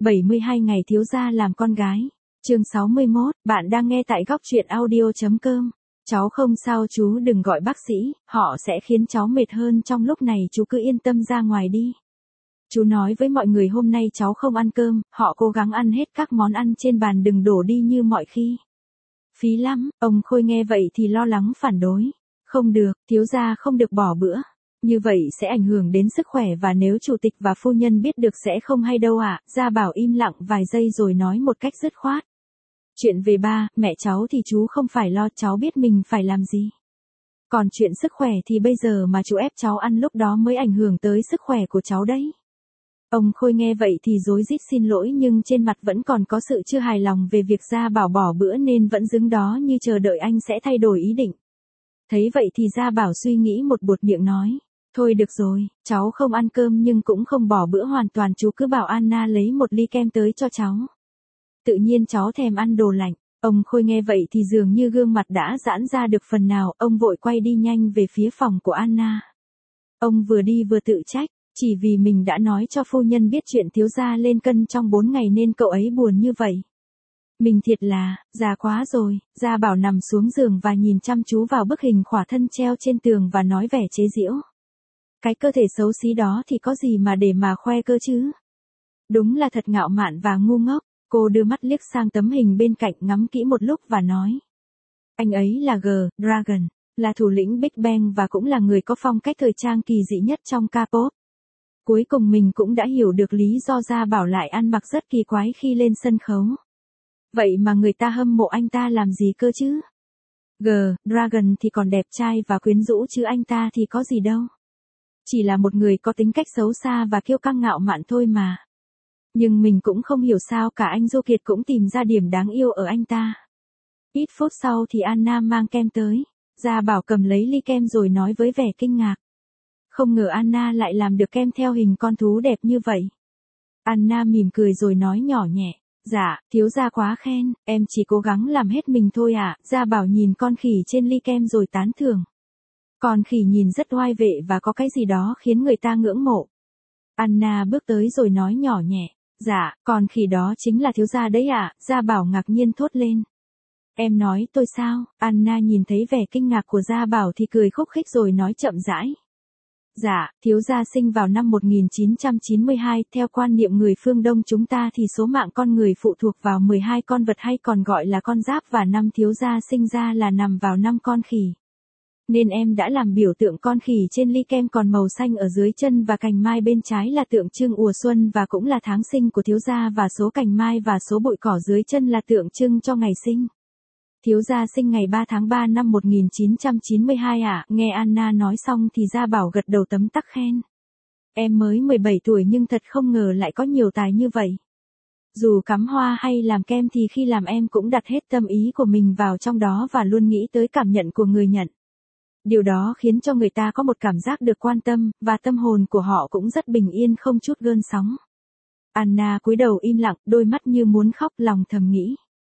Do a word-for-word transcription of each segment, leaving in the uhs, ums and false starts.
bảy mươi hai ngày thiếu gia làm con gái. Chương sáu mươi mốt, bạn đang nghe tại góc truyện audio chấm com. Cháu không sao chú đừng gọi bác sĩ, họ sẽ khiến cháu mệt hơn trong lúc này, chú cứ yên tâm ra ngoài đi. Chú nói với mọi người hôm nay cháu không ăn cơm, họ cố gắng ăn hết các món ăn trên bàn đừng đổ đi như mọi khi. Phí lắm, ông Khôi nghe vậy thì lo lắng phản đối. Không được, thiếu gia không được bỏ bữa. Như vậy sẽ ảnh hưởng đến sức khỏe và nếu chủ tịch và phu nhân biết được sẽ không hay đâu ạ. À. Gia Bảo im lặng vài giây rồi nói một cách dứt khoát. Chuyện về ba, mẹ cháu thì chú không phải lo, cháu biết mình phải làm gì. Còn chuyện sức khỏe thì bây giờ mà chú ép cháu ăn lúc đó mới ảnh hưởng tới sức khỏe của cháu đấy. Ông Khôi nghe vậy thì rối rít xin lỗi nhưng trên mặt vẫn còn có sự chưa hài lòng về việc Gia Bảo bỏ bữa nên vẫn đứng đó như chờ đợi anh sẽ thay đổi ý định. Thấy vậy thì Gia Bảo suy nghĩ một buột miệng nói. Thôi được rồi, cháu không ăn cơm nhưng cũng không bỏ bữa hoàn toàn, chú cứ bảo Anna lấy một ly kem tới cho cháu. Tự nhiên cháu thèm ăn đồ lạnh. Ông Khôi nghe vậy thì dường như gương mặt đã giãn ra được phần nào, ông vội quay đi nhanh về phía phòng của Anna. Ông vừa đi vừa tự trách, chỉ vì mình đã nói cho phu nhân biết chuyện thiếu gia lên cân trong bốn ngày nên cậu ấy buồn như vậy. Mình thiệt là, già quá rồi. Gia Bảo nằm xuống giường và nhìn chăm chú vào bức hình khỏa thân treo trên tường và nói vẻ chế giễu. Cái cơ thể xấu xí đó thì có gì mà để mà khoe cơ chứ. Đúng là thật ngạo mạn và ngu ngốc. Cô đưa mắt liếc sang tấm hình bên cạnh ngắm kỹ một lúc và nói. Anh ấy là G-Dragon, là thủ lĩnh Big Bang và cũng là người có phong cách thời trang kỳ dị nhất trong K-pop. Cuối cùng mình cũng đã hiểu được lý do Gia Bảo lại ăn mặc rất kỳ quái khi lên sân khấu. Vậy mà người ta hâm mộ anh ta làm gì cơ chứ? G-Dragon thì còn đẹp trai và quyến rũ chứ anh ta thì có gì đâu. Chỉ là một người có tính cách xấu xa và kiêu căng ngạo mạn thôi mà. Nhưng mình cũng không hiểu sao cả anh Du Kiệt cũng tìm ra điểm đáng yêu ở anh ta. Ít phút sau thì Anna mang kem tới. Gia Bảo cầm lấy ly kem rồi nói với vẻ kinh ngạc. Không ngờ Anna lại làm được kem theo hình con thú đẹp như vậy. Anna mỉm cười rồi nói nhỏ nhẹ. Dạ, thiếu gia quá khen, em chỉ cố gắng làm hết mình thôi ạ. À. Gia Bảo nhìn con khỉ trên ly kem rồi tán thưởng. Con khỉ nhìn rất oai vệ và có cái gì đó khiến người ta ngưỡng mộ. Anna bước tới rồi nói nhỏ nhẹ. Dạ, con khỉ đó chính là thiếu gia đấy ạ. À. Gia Bảo ngạc nhiên thốt lên. Em nói tôi sao? Anna nhìn thấy vẻ kinh ngạc của Gia Bảo thì cười khúc khích rồi nói chậm rãi. Dạ, thiếu gia sinh vào năm một nghìn chín trăm chín mươi hai, theo quan niệm người phương Đông chúng ta thì số mạng con người phụ thuộc vào mười hai con vật hay còn gọi là con giáp và năm thiếu gia sinh ra là nằm vào năm con khỉ. Nên em đã làm biểu tượng con khỉ trên ly kem còn màu xanh ở dưới chân và cành mai bên trái là tượng trưng mùa xuân và cũng là tháng sinh của thiếu gia và số cành mai và số bụi cỏ dưới chân là tượng trưng cho ngày sinh. Thiếu gia sinh ngày ba tháng ba năm một nghìn chín trăm chín mươi hai ạ. À. Nghe Anna nói xong thì Gia Bảo gật đầu tấm tắc khen. Em mới mười bảy tuổi nhưng thật không ngờ lại có nhiều tài như vậy. Dù cắm hoa hay làm kem thì khi làm em cũng đặt hết tâm ý của mình vào trong đó và luôn nghĩ tới cảm nhận của người nhận. Điều đó khiến cho người ta có một cảm giác được quan tâm, và tâm hồn của họ cũng rất bình yên không chút gợn sóng. Anna cúi đầu im lặng, đôi mắt như muốn khóc, lòng thầm nghĩ.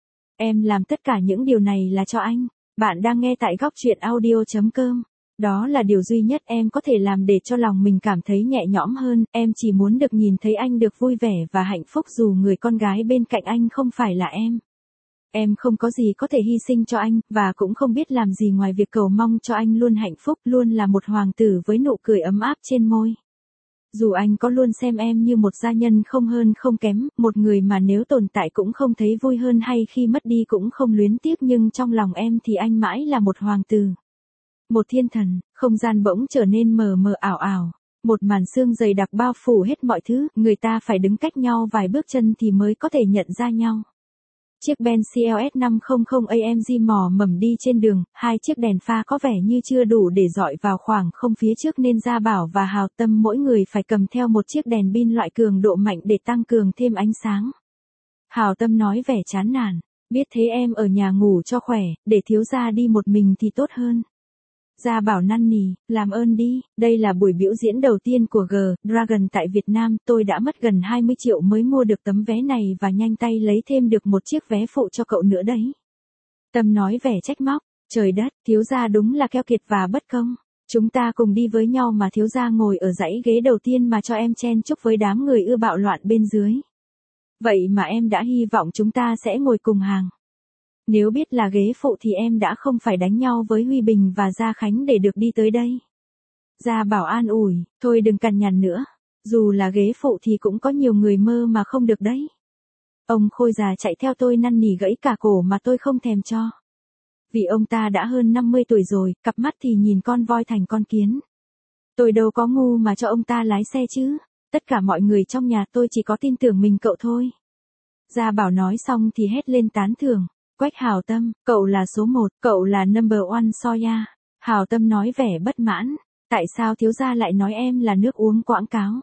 Em làm tất cả những điều này là cho anh. Bạn đang nghe tại góc truyện audio chấm com. Đó là điều duy nhất em có thể làm để cho lòng mình cảm thấy nhẹ nhõm hơn. Em chỉ muốn được nhìn thấy anh được vui vẻ và hạnh phúc dù người con gái bên cạnh anh không phải là em. Em không có gì có thể hy sinh cho anh, và cũng không biết làm gì ngoài việc cầu mong cho anh luôn hạnh phúc, luôn là một hoàng tử với nụ cười ấm áp trên môi. Dù anh có luôn xem em như một gia nhân không hơn không kém, một người mà nếu tồn tại cũng không thấy vui hơn hay khi mất đi cũng không luyến tiếc nhưng trong lòng em thì anh mãi là một hoàng tử. Một thiên thần, không gian bỗng trở nên mờ mờ ảo ảo. Một màn sương dày đặc bao phủ hết mọi thứ, người ta phải đứng cách nhau vài bước chân thì mới có thể nhận ra nhau. Chiếc Benz xê lờ ét năm trăm a em giê mò mẫm đi trên đường, hai chiếc đèn pha có vẻ như chưa đủ để dọi vào khoảng không phía trước nên Gia Bảo và Hào Tâm mỗi người phải cầm theo một chiếc đèn pin loại cường độ mạnh để tăng cường thêm ánh sáng. Hào Tâm nói vẻ chán nản, biết thế em ở nhà ngủ cho khỏe, để thiếu gia đi một mình thì tốt hơn. Gia Bảo năn nỉ, làm ơn đi, đây là buổi biểu diễn đầu tiên của G-Dragon tại Việt Nam, tôi đã mất gần hai mươi triệu mới mua được tấm vé này và nhanh tay lấy thêm được một chiếc vé phụ cho cậu nữa đấy. Tâm nói vẻ trách móc, trời đất, thiếu gia đúng là keo kiệt và bất công. Chúng ta cùng đi với nhau mà thiếu gia ngồi ở dãy ghế đầu tiên mà cho em chen chúc với đám người ưa bạo loạn bên dưới. Vậy mà em đã hy vọng chúng ta sẽ ngồi cùng hàng. Nếu biết là ghế phụ thì em đã không phải đánh nhau với Huy Bình và Gia Khánh để được đi tới đây. Gia Bảo an ủi, thôi đừng cằn nhằn nữa. Dù là ghế phụ thì cũng có nhiều người mơ mà không được đấy. Ông Khôi già chạy theo tôi năn nỉ gãy cả cổ mà tôi không thèm cho. Vì ông ta đã hơn năm mươi tuổi rồi, cặp mắt thì nhìn con voi thành con kiến. Tôi đâu có ngu mà cho ông ta lái xe chứ. Tất cả mọi người trong nhà tôi chỉ có tin tưởng mình cậu thôi. Gia Bảo nói xong thì hét lên tán thưởng. Quách Hào Tâm, cậu là số một, cậu là number one Soya. Hào Tâm nói vẻ bất mãn. Tại sao thiếu gia lại nói em là nước uống quảng cáo?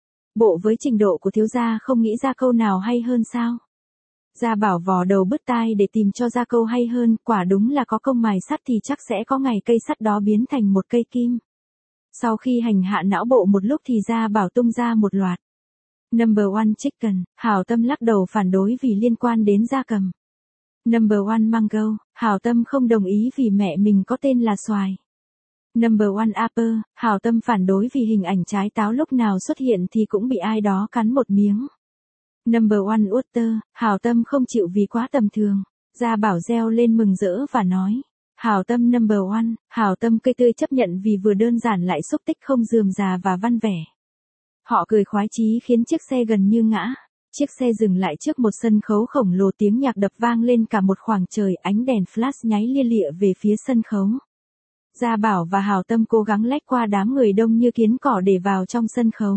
Bộ với trình độ của thiếu gia không nghĩ ra câu nào hay hơn sao? Gia Bảo vò đầu bứt tai để tìm cho ra câu hay hơn, quả đúng là có công mài sắt thì chắc sẽ có ngày cây sắt đó biến thành một cây kim. Sau khi hành hạ não bộ một lúc thì Gia Bảo tung ra một loạt. Number one chicken, Hào Tâm lắc đầu phản đối vì liên quan đến gia cầm. Number one mango, Hào Tâm không đồng ý vì mẹ mình có tên là xoài. Number one apple, Hào Tâm phản đối vì hình ảnh trái táo lúc nào xuất hiện thì cũng bị ai đó cắn một miếng. Number one water, Hào Tâm không chịu vì quá tầm thường. Gia Bảo reo lên mừng rỡ và nói. Hào Tâm number one, Hào Tâm cây tươi chấp nhận vì vừa đơn giản lại xúc tích không rườm rà và văn vẻ. Họ cười khoái chí khiến chiếc xe gần như ngã. Chiếc xe dừng lại trước một sân khấu khổng lồ, tiếng nhạc đập vang lên cả một khoảng trời, ánh đèn flash nháy lia lịa về phía sân khấu. Gia Bảo và Hào Tâm cố gắng lách qua đám người đông như kiến cỏ để vào trong sân khấu.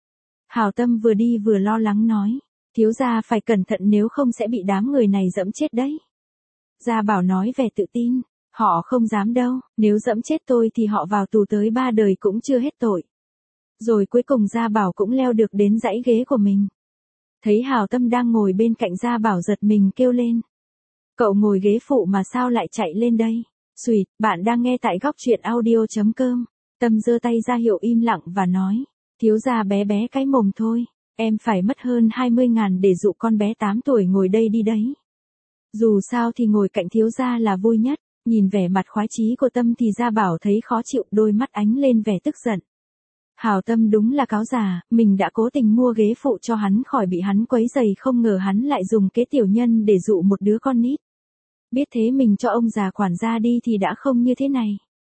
Hào Tâm vừa đi vừa lo lắng nói. Thiếu gia phải cẩn thận nếu không sẽ bị đám người này dẫm chết đấy. Gia Bảo nói vẻ tự tin. Họ không dám đâu, nếu dẫm chết tôi thì họ vào tù tới ba đời cũng chưa hết tội. Rồi cuối cùng Gia Bảo cũng leo được đến dãy ghế của mình. Thấy Hào Tâm đang ngồi bên cạnh, Gia Bảo giật mình kêu lên. Cậu ngồi ghế phụ mà sao lại chạy lên đây? Xùyt, bạn đang nghe tại góc truyện audio chấm com. Tâm giơ tay ra hiệu im lặng và nói. Thiếu gia bé bé cái mồm thôi. Em phải mất hơn hai mươi ngàn để dụ con bé tám tuổi ngồi đây đi đấy. Dù sao thì ngồi cạnh thiếu gia là vui nhất. Nhìn vẻ mặt khoái chí của Tâm thì Gia Bảo thấy khó chịu, đôi mắt ánh lên vẻ tức giận. Hào Tâm đúng là cáo già, mình đã cố tình mua ghế phụ cho hắn khỏi bị hắn quấy rầy, không ngờ hắn lại dùng kế tiểu nhân để dụ một đứa con nít. Biết thế mình cho ông già quản gia đi thì đã không như thế này.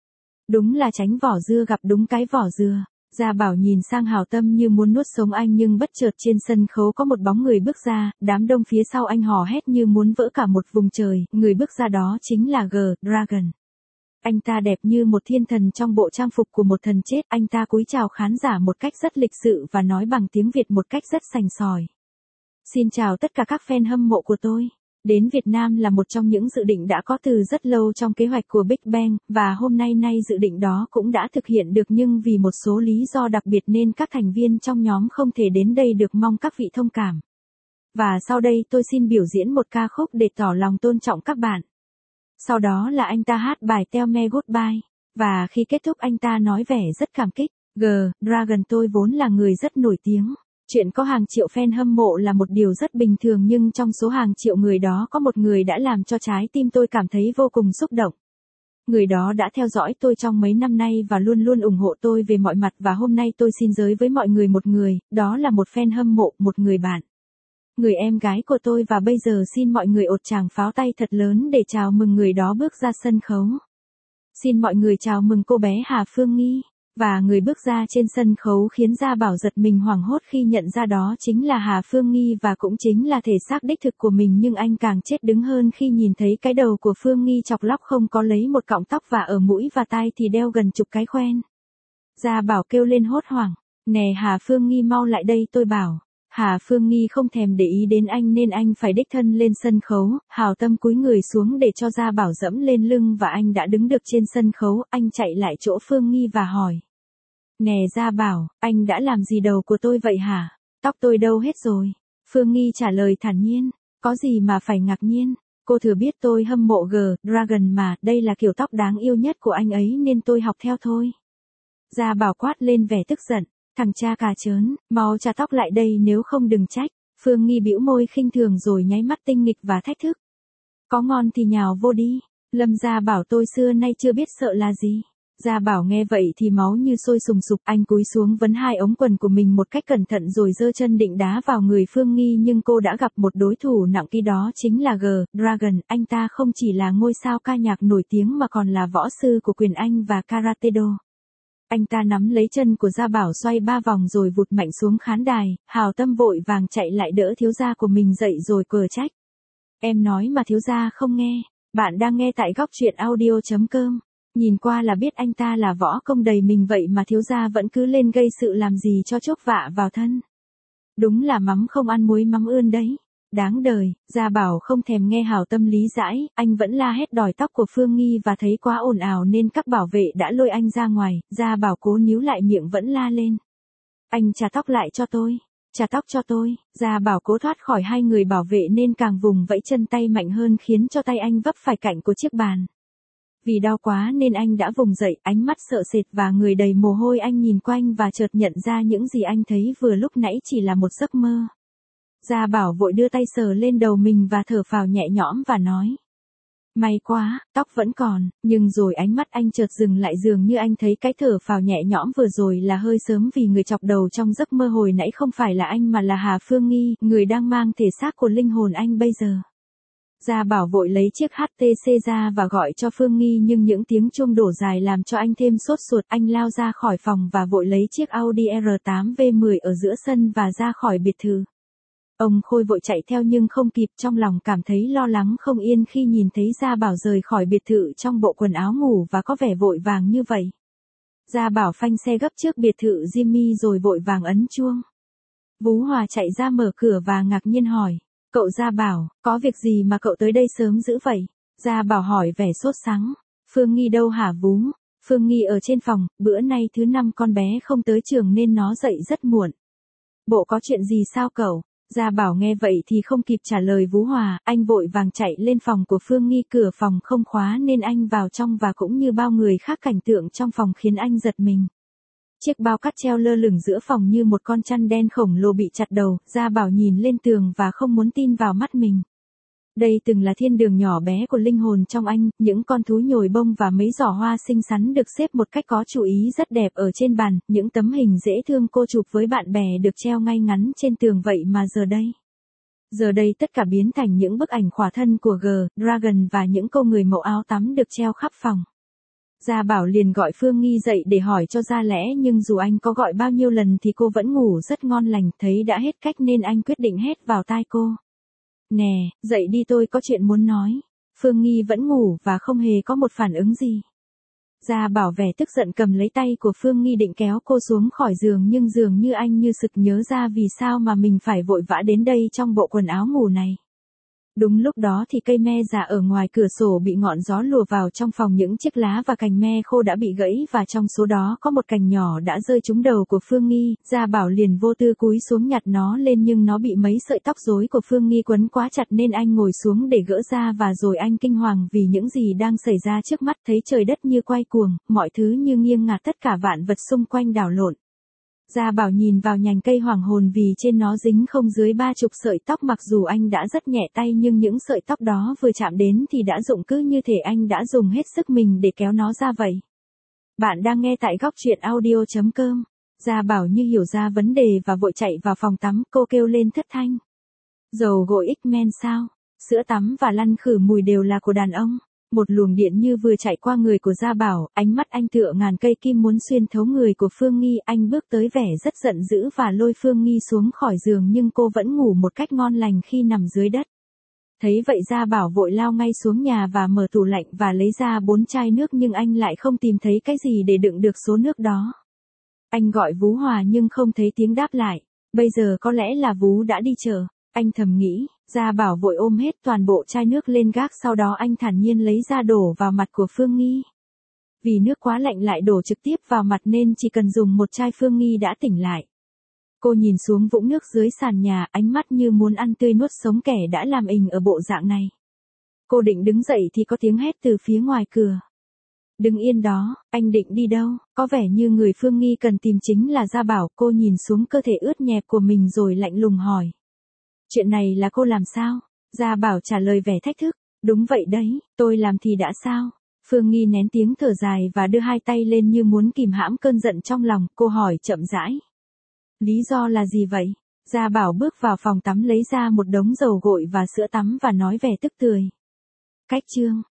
Đúng là tránh vỏ dưa gặp đúng cái vỏ dừa. Gia Bảo nhìn sang Hào Tâm như muốn nuốt sống anh, nhưng bất chợt trên sân khấu có một bóng người bước ra, đám đông phía sau anh hò hét như muốn vỡ cả một vùng trời, người bước ra đó chính là G-Dragon. Anh ta đẹp như một thiên thần trong bộ trang phục của một thần chết, anh ta cúi chào khán giả một cách rất lịch sự và nói bằng tiếng Việt một cách rất sành sỏi. Xin chào tất cả các fan hâm mộ của tôi. Đến Việt Nam là một trong những dự định đã có từ rất lâu trong kế hoạch của Big Bang, và hôm nay nay dự định đó cũng đã thực hiện được, nhưng vì một số lý do đặc biệt nên các thành viên trong nhóm không thể đến đây được, mong các vị thông cảm. Và sau đây tôi xin biểu diễn một ca khúc để tỏ lòng tôn trọng các bạn. Sau đó là anh ta hát bài Tell Me Goodbye, và khi kết thúc anh ta nói vẻ rất cảm kích. G-Dragon, tôi vốn là người rất nổi tiếng. Chuyện có hàng triệu fan hâm mộ là một điều rất bình thường, nhưng trong số hàng triệu người đó có một người đã làm cho trái tim tôi cảm thấy vô cùng xúc động. Người đó đã theo dõi tôi trong mấy năm nay và luôn luôn ủng hộ tôi về mọi mặt, và hôm nay tôi xin giới với mọi người một người, đó là một fan hâm mộ, một người bạn. Người em gái của tôi, và bây giờ xin mọi người ột tràng pháo tay thật lớn để chào mừng người đó bước ra sân khấu. Xin mọi người chào mừng cô bé Hà Phương Nghi. Và người bước ra trên sân khấu khiến Gia Bảo giật mình hoảng hốt khi nhận ra đó chính là Hà Phương Nghi, và cũng chính là thể xác đích thực của mình, nhưng anh càng chết đứng hơn khi nhìn thấy cái đầu của Phương Nghi chọc lóc không có lấy một cọng tóc, và ở mũi và tai thì đeo gần chục cái khoen. Gia Bảo kêu lên hốt hoảng. Nè Hà Phương Nghi, mau lại đây tôi bảo. Hà Phương Nghi không thèm để ý đến anh nên anh phải đích thân lên sân khấu. Hào Tâm cúi người xuống để cho Gia Bảo dẫm lên lưng, và anh đã đứng được trên sân khấu. Anh chạy lại chỗ Phương Nghi và hỏi. Nè Gia Bảo, anh đã làm gì đầu của tôi vậy hả? Tóc tôi đâu hết rồi? Phương Nghi trả lời thản nhiên. Có gì mà phải ngạc nhiên? Cô thừa biết tôi hâm mộ G-Dragon mà, đây là kiểu tóc đáng yêu nhất của anh ấy nên tôi học theo thôi. Gia Bảo quát lên vẻ tức giận. Thằng cha cà chớn, mau trả tóc lại đây nếu không đừng trách. Phương Nghi bĩu môi khinh thường rồi nháy mắt tinh nghịch và thách thức. Có ngon thì nhào vô đi. Lâm Gia Bảo, tôi xưa nay chưa biết sợ là gì. Gia Bảo nghe vậy thì máu như sôi sùng sục, anh cúi xuống vấn hai ống quần của mình một cách cẩn thận rồi giơ chân định đá vào người Phương Nghi, nhưng cô đã gặp một đối thủ nặng ký, đó chính là G-Dragon. Anh ta không chỉ là ngôi sao ca nhạc nổi tiếng mà còn là võ sư của quyền Anh và Karate-do. Anh ta nắm lấy chân của Gia Bảo xoay ba vòng rồi vụt mạnh xuống khán đài. Hào Tâm vội vàng chạy lại đỡ thiếu gia của mình dậy rồi cờ trách. Em nói mà thiếu gia không nghe. Bạn đang nghe tại góc truyện audio chấm com. Nhìn qua là biết anh ta là võ công đầy mình vậy mà thiếu gia vẫn cứ lên gây sự làm gì cho chuốc vạ vào thân. Đúng là mắm không ăn muối mắm ươn đấy. Đáng đời. Gia Bảo không thèm nghe Hào Tâm lý giải, anh vẫn la hét đòi tóc của Phương Nghi và thấy quá ồn ào nên các bảo vệ đã lôi anh ra ngoài. Gia Bảo cố níu lại miệng vẫn la lên. Anh trả tóc lại cho tôi. Trả tóc cho tôi. Gia Bảo cố thoát khỏi hai người bảo vệ nên càng vùng vẫy chân tay mạnh hơn khiến cho tay anh vấp phải cạnh của chiếc bàn. Vì đau quá nên anh đã vùng dậy, ánh mắt sợ sệt và người đầy mồ hôi. Anh nhìn quanh và chợt nhận ra những gì anh thấy vừa lúc nãy chỉ là một giấc mơ. Gia Bảo vội đưa tay sờ lên đầu mình và thở phào nhẹ nhõm và nói. May quá, tóc vẫn còn, nhưng rồi ánh mắt anh chợt dừng lại, dường như anh thấy cái thở phào nhẹ nhõm vừa rồi là hơi sớm vì người chọc đầu trong giấc mơ hồi nãy không phải là anh mà là Hà Phương Nghi, người đang mang thể xác của linh hồn anh bây giờ. Gia Bảo vội lấy chiếc hát tê xê ra và gọi cho Phương Nghi, nhưng những tiếng chuông đổ dài làm cho anh thêm sốt ruột. Anh lao ra khỏi phòng và vội lấy chiếc Audi R tám V mười ở giữa sân và ra khỏi biệt thự. Ông Khôi vội chạy theo nhưng không kịp, trong lòng cảm thấy lo lắng không yên khi nhìn thấy Gia Bảo rời khỏi biệt thự trong bộ quần áo ngủ và có vẻ vội vàng như vậy. Gia Bảo phanh xe gấp trước biệt thự Jimmy rồi vội vàng ấn chuông. Vú Hòa chạy ra mở cửa và ngạc nhiên hỏi. Cậu Gia Bảo, có việc gì mà cậu tới đây sớm dữ vậy? Gia Bảo hỏi vẻ sốt sắng. Phương Nghi đâu hả vú? Phương Nghi ở trên phòng, bữa nay thứ năm con bé không tới trường nên nó dậy rất muộn. Bộ có chuyện gì sao cậu? Gia Bảo nghe vậy thì không kịp trả lời Vú Hòa, anh vội vàng chạy lên phòng của Phương Nghi. Cửa phòng không khóa nên anh vào trong và cũng như bao người khác cảnh tượng trong phòng khiến anh giật mình. Chiếc bao cát treo lơ lửng giữa phòng như một con chăn đen khổng lồ bị chặt đầu. Gia Bảo nhìn lên tường và không muốn tin vào mắt mình. Đây từng là thiên đường nhỏ bé của linh hồn trong anh, những con thú nhồi bông và mấy giỏ hoa xinh xắn được xếp một cách có chú ý rất đẹp ở trên bàn, những tấm hình dễ thương cô chụp với bạn bè được treo ngay ngắn trên tường, vậy mà giờ đây. Giờ đây tất cả biến thành những bức ảnh khỏa thân của G-Dragon và những cô người mẫu áo tắm được treo khắp phòng. Gia Bảo liền gọi Phương Nghi dậy để hỏi cho ra lẽ, nhưng dù anh có gọi bao nhiêu lần thì cô vẫn ngủ rất ngon lành, thấy đã hết cách nên anh quyết định hét vào tai cô. Nè, dậy đi, tôi có chuyện muốn nói. Phương Nghi vẫn ngủ và không hề có một phản ứng gì. Gia Bảo vẻ tức giận cầm lấy tay của Phương Nghi định kéo cô xuống khỏi giường, nhưng dường như anh như sực nhớ ra vì sao mà mình phải vội vã đến đây trong bộ quần áo ngủ này. Đúng lúc đó thì cây me già ở ngoài cửa sổ bị ngọn gió lùa vào trong phòng, những chiếc lá và cành me khô đã bị gãy và trong số đó có một cành nhỏ đã rơi trúng đầu của Phương Nghi. Gia Bảo liền vô tư cúi xuống nhặt nó lên nhưng nó bị mấy sợi tóc rối của Phương Nghi quấn quá chặt nên anh ngồi xuống để gỡ ra và rồi anh kinh hoàng vì những gì đang xảy ra trước mắt, thấy trời đất như quay cuồng, mọi thứ như nghiêng ngả, tất cả vạn vật xung quanh đảo lộn. Gia Bảo nhìn vào nhành cây hoàng hồn vì trên nó dính không dưới ba chục sợi tóc, mặc dù anh đã rất nhẹ tay nhưng những sợi tóc đó vừa chạm đến thì đã rụng, cứ như thể anh đã dùng hết sức mình để kéo nó ra vậy. Bạn đang nghe tại góc truyện audio chấm com. Gia Bảo như hiểu ra vấn đề và vội chạy vào phòng tắm, cô kêu lên thất thanh. Dầu gội X-Men sao? Sữa tắm và lăn khử mùi đều là của đàn ông. Một luồng điện như vừa chạy qua người của Gia Bảo, ánh mắt anh tựa ngàn cây kim muốn xuyên thấu người của Phương Nghi. Anh bước tới vẻ rất giận dữ và lôi Phương Nghi xuống khỏi giường, nhưng cô vẫn ngủ một cách ngon lành khi nằm dưới đất. Thấy vậy Gia Bảo vội lao ngay xuống nhà và mở tủ lạnh và lấy ra bốn chai nước, nhưng anh lại không tìm thấy cái gì để đựng được số nước đó. Anh gọi Vú Hòa nhưng không thấy tiếng đáp lại. Bây giờ có lẽ là Vú đã đi chợ. Anh thầm nghĩ. Gia Bảo vội ôm hết toàn bộ chai nước lên gác, sau đó anh thản nhiên lấy ra đổ vào mặt của Phương Nghi. Vì nước quá lạnh lại đổ trực tiếp vào mặt nên chỉ cần dùng một chai Phương Nghi đã tỉnh lại. Cô nhìn xuống vũng nước dưới sàn nhà, ánh mắt như muốn ăn tươi nuốt sống kẻ đã làm ình ở bộ dạng này. Cô định đứng dậy thì có tiếng hét từ phía ngoài cửa. Đừng yên đó, anh định đi đâu? Có vẻ như người Phương Nghi cần tìm chính là Gia Bảo. Cô nhìn xuống cơ thể ướt nhẹp của mình rồi lạnh lùng hỏi. Chuyện này là cô làm sao? Gia Bảo trả lời vẻ thách thức. Đúng vậy đấy, tôi làm thì đã sao? Phương Nghi nén tiếng thở dài và đưa hai tay lên như muốn kìm hãm cơn giận trong lòng, cô hỏi chậm rãi. Lý do là gì vậy? Gia Bảo bước vào phòng tắm lấy ra một đống dầu gội và sữa tắm và nói vẻ tức tưởi. Cách chương